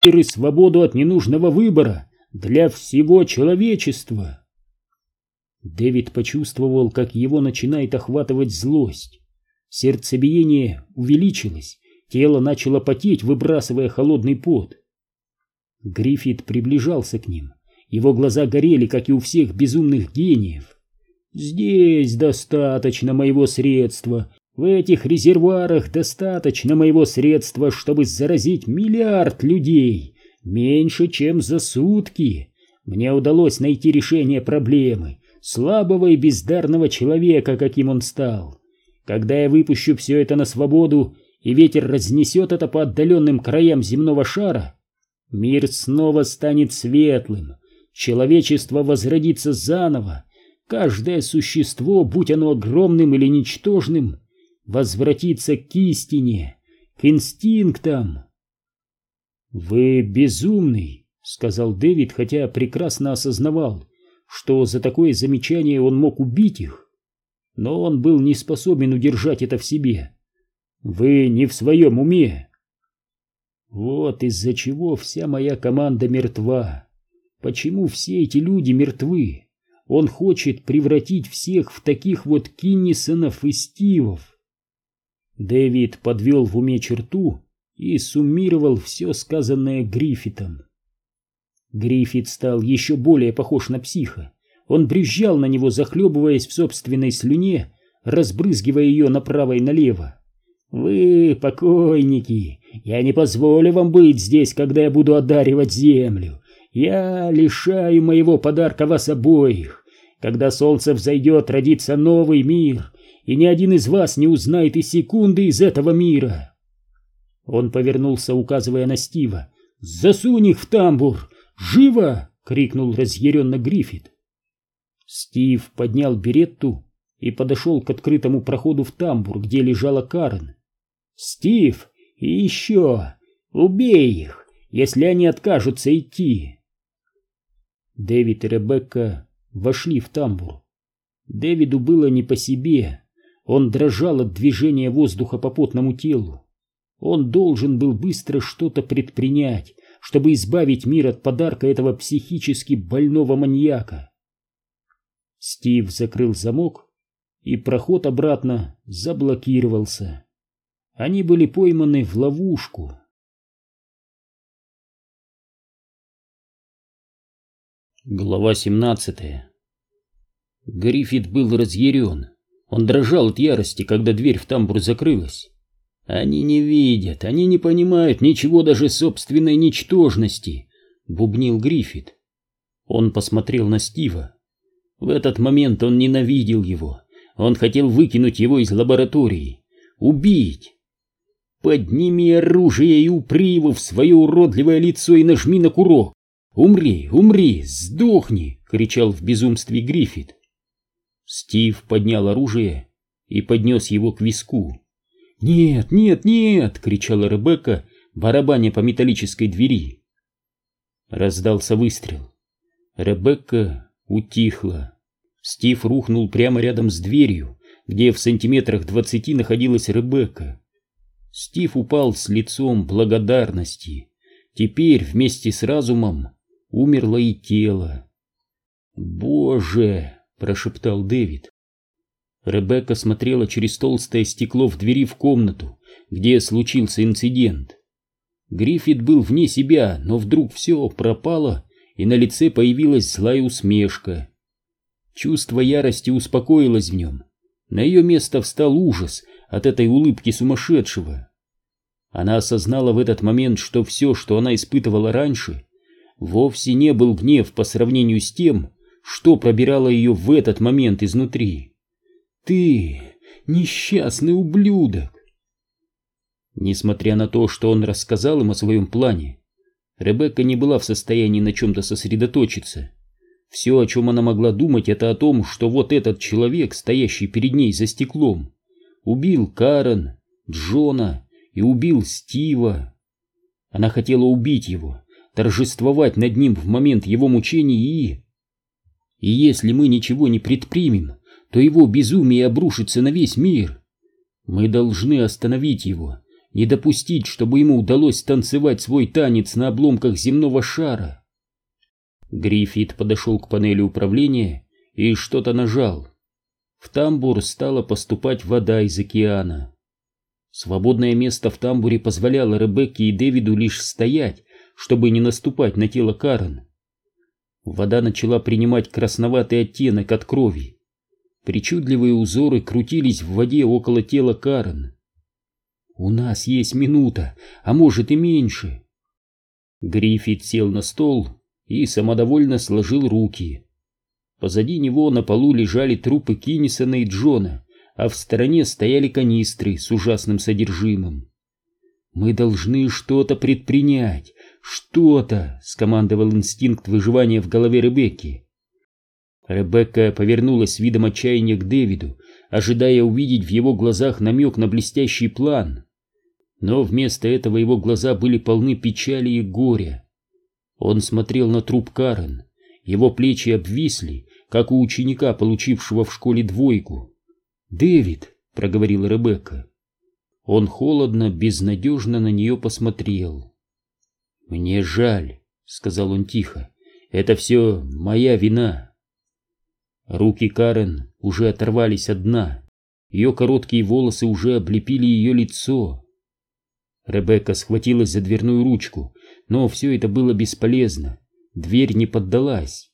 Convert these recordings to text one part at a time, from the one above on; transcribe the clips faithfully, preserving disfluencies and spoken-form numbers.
мир и свободу от ненужного выбора для всего человечества. Дэвид почувствовал, как его начинает охватывать злость. Сердцебиение увеличилось, тело начало потеть, выбрасывая холодный пот. Гриффит приближался к ним. Его глаза горели, как и у всех безумных гениев. «Здесь достаточно моего средства. В этих резервуарах достаточно моего средства, чтобы заразить миллиард людей. Меньше, чем за сутки. Мне удалось найти решение проблемы слабого и бездарного человека, каким он стал. Когда я выпущу все это на свободу, и ветер разнесет это по отдаленным краям земного шара, мир снова станет светлым, человечество возродится заново, каждое существо, будь оно огромным или ничтожным, возвратится к истине, к инстинктам». «Вы безумный», — сказал Дэвид, хотя прекрасно осознавал, что за такое замечание он мог убить их. Но он был не способен удержать это в себе. «Вы не в своем уме». «Вот из-за чего вся моя команда мертва. Почему все эти люди мертвы? Он хочет превратить всех в таких вот Киннисонов и Стивов». Дэвид подвел в уме черту и суммировал все сказанное Гриффитом. Гриффит стал еще более похож на психа. Он брюзжал на него, захлебываясь в собственной слюне, разбрызгивая ее направо и налево. «Вы, покойники, я не позволю вам быть здесь, когда я буду одаривать землю. Я лишаю моего подарка вас обоих. Когда солнце взойдет, родится новый мир, и ни один из вас не узнает и секунды из этого мира». Он повернулся, указывая на Стива. «Засунь их в тамбур! Живо!» — крикнул разъяренно Гриффит. Стив поднял беретту и подошел к открытому проходу в тамбур, где лежала Карен. «Стив, и еще! Убей их, если они откажутся идти!» Дэвид и Ребекка вошли в тамбур. Дэвиду было не по себе. Он дрожал от движения воздуха по потному телу. Он должен был быстро что-то предпринять, чтобы избавить мир от подарка этого психически больного маньяка. Стив закрыл замок, и проход обратно заблокировался. Они были пойманы в ловушку. Глава семнадцатая. Гриффит был разъярен. Он дрожал от ярости, когда дверь в тамбур закрылась. «Они не видят, они не понимают ничего, даже собственной ничтожности», — бубнил Гриффит. Он посмотрел на Стива. В этот момент он ненавидел его. Он хотел выкинуть его из лаборатории, убить. «Подними оружие и упри его в свое уродливое лицо и нажми на курок. Умри, умри, сдохни!» — кричал в безумстве Гриффит. Стив поднял оружие и поднес его к виску. «Нет, нет, нет!» — кричала Ребекка, барабаня по металлической двери. Раздался выстрел. Ребекка утихла. Стив рухнул прямо рядом с дверью, где в сантиметрах двадцати находилась Ребекка. Стив упал с лицом благодарности. Теперь вместе с разумом умерло и тело. «Боже!» — прошептал Дэвид. Ребекка смотрела через толстое стекло в двери в комнату, где случился инцидент. Гриффит был вне себя, но вдруг все пропало, и на лице появилась злая усмешка. Чувство ярости успокоилось в нем. На ее место встал ужас от этой улыбки сумасшедшего. Она осознала в этот момент, что все, что она испытывала раньше, вовсе не был гнев по сравнению с тем, что пробирало ее в этот момент изнутри. «Ты несчастный ублюдок!» Несмотря на то, что он рассказал им о своем плане, Ребекка не была в состоянии на чем-то сосредоточиться. Все, о чем она могла думать, это о том, что вот этот человек, стоящий перед ней за стеклом, убил Карен, Джона и убил Стива. Она хотела убить его, торжествовать над ним в момент его мучений и... И если мы ничего не предпримем, то его безумие обрушится на весь мир. Мы должны остановить его, не допустить, чтобы ему удалось танцевать свой танец на обломках земного шара. Гриффит подошел к панели управления и что-то нажал. В тамбур стала поступать вода из океана. Свободное место в тамбуре позволяло Ребекке и Дэвиду лишь стоять, чтобы не наступать на тело Карен. Вода начала принимать красноватый оттенок от крови. Причудливые узоры крутились в воде около тела Карен. «У нас есть минута, а может и меньше». Гриффит сел на стол и самодовольно сложил руки. Позади него на полу лежали трупы Киннисона и Джона, а в стороне стояли канистры с ужасным содержимым. «Мы должны что-то предпринять, что-то!» — скомандовал инстинкт выживания в голове Ребекки. Ребекка повернулась с видом отчаяния к Дэвиду, ожидая увидеть в его глазах намек на блестящий план. Но вместо этого его глаза были полны печали и горя. Он смотрел на труп Карен, его плечи обвисли, как у ученика, получившего в школе двойку. «Дэвид», — проговорила Ребекка. Он холодно, безнадежно на нее посмотрел. «Мне жаль», — сказал он тихо, — «это все моя вина». Руки Карен уже оторвались от дна, ее короткие волосы уже облепили ее лицо. Ребекка схватилась за дверную ручку, но все это было бесполезно, дверь не поддалась.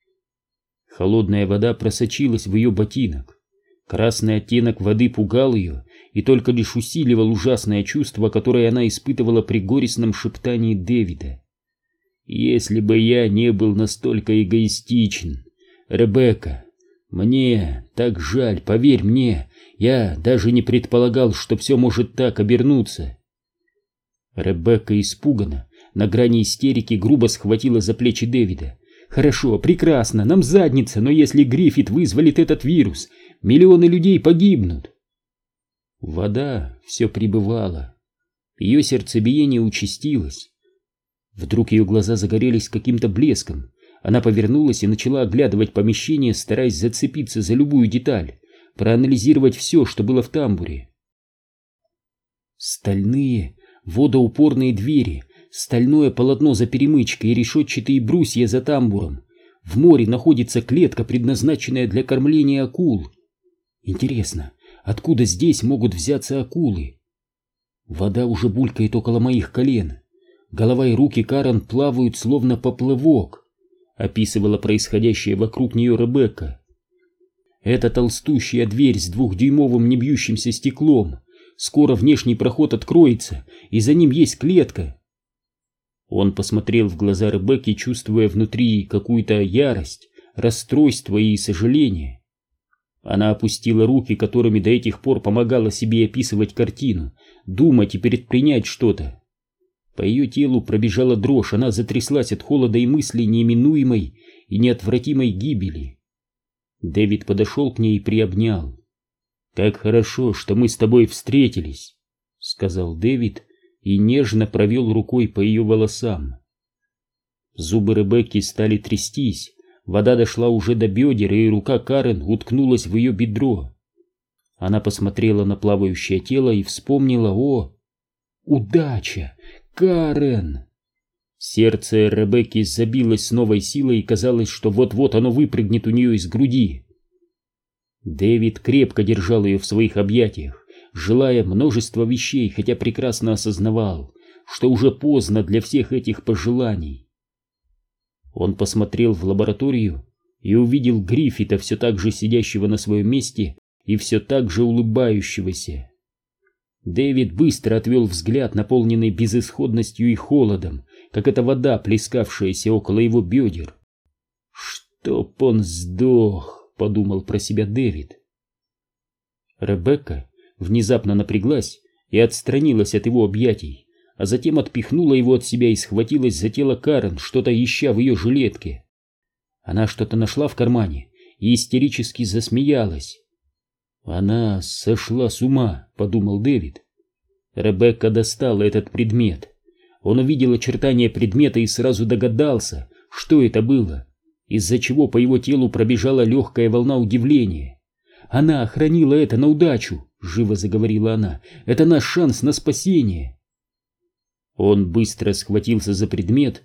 Холодная вода просочилась в ее ботинок. Красный оттенок воды пугал ее и только лишь усиливал ужасное чувство, которое она испытывала при горестном шептании Дэвида. «Если бы я не был настолько эгоистичен, Ребекка, мне так жаль, поверь мне, я даже не предполагал, что все может так обернуться». Ребекка испуганно, на грани истерики, грубо схватила за плечи Дэвида. «Хорошо, прекрасно, нам задница, но если Гриффит вызволит этот вирус, миллионы людей погибнут». Вода все прибывала. Ее сердцебиение участилось. Вдруг ее глаза загорелись каким-то блеском. Она повернулась и начала оглядывать помещение, стараясь зацепиться за любую деталь, проанализировать все, что было в тамбуре. Стальные водоупорные двери, стальное полотно за перемычкой и решетчатые брусья за тамбуром. В море находится клетка, предназначенная для кормления акул. Интересно, откуда здесь могут взяться акулы? Вода уже булькает около моих колен. Голова и руки Карен плавают, словно поплавок, описывала происходящее вокруг нее Ребекка. Это толстущая дверь с двухдюймовым небьющимся стеклом. Скоро внешний проход откроется, и за ним есть клетка. Он посмотрел в глаза Ребекки, чувствуя внутри какую-то ярость, расстройство и сожаление. Она опустила руки, которыми до этих пор помогала себе описывать картину, думать и предпринять что-то. По ее телу пробежала дрожь, она затряслась от холода и мыслей неминуемой и неотвратимой гибели. Дэвид подошел к ней и приобнял. «Как хорошо, что мы с тобой встретились», — сказал Дэвид и нежно провел рукой по ее волосам. Зубы Ребекки стали трястись, вода дошла уже до бедер, и рука Карен уткнулась в ее бедро. Она посмотрела на плавающее тело и вспомнила о... «Удача! Карен!» Сердце Ребекки забилось с новой силой, и казалось, что вот-вот оно выпрыгнет у нее из груди. Дэвид крепко держал ее в своих объятиях, желая множества вещей, хотя прекрасно осознавал, что уже поздно для всех этих пожеланий. Он посмотрел в лабораторию и увидел Гриффита, все так же сидящего на своем месте и все так же улыбающегося. Дэвид быстро отвел взгляд, наполненный безысходностью и холодом, как эта вода, плескавшаяся около его бедер. «Чтоб он сдох!» — подумал про себя Дэвид. Ребекка внезапно напряглась и отстранилась от его объятий, а затем отпихнула его от себя и схватилась за тело Карен, что-то ища в ее жилетке. Она что-то нашла в кармане и истерически засмеялась. «Она сошла с ума», — подумал Дэвид. Ребекка достала этот предмет. Он увидел очертания предмета и сразу догадался, что это было, из-за чего по его телу пробежала легкая волна удивления. Она хранила это на удачу. — живо заговорила она. «Это наш шанс на спасение». Он быстро схватился за предмет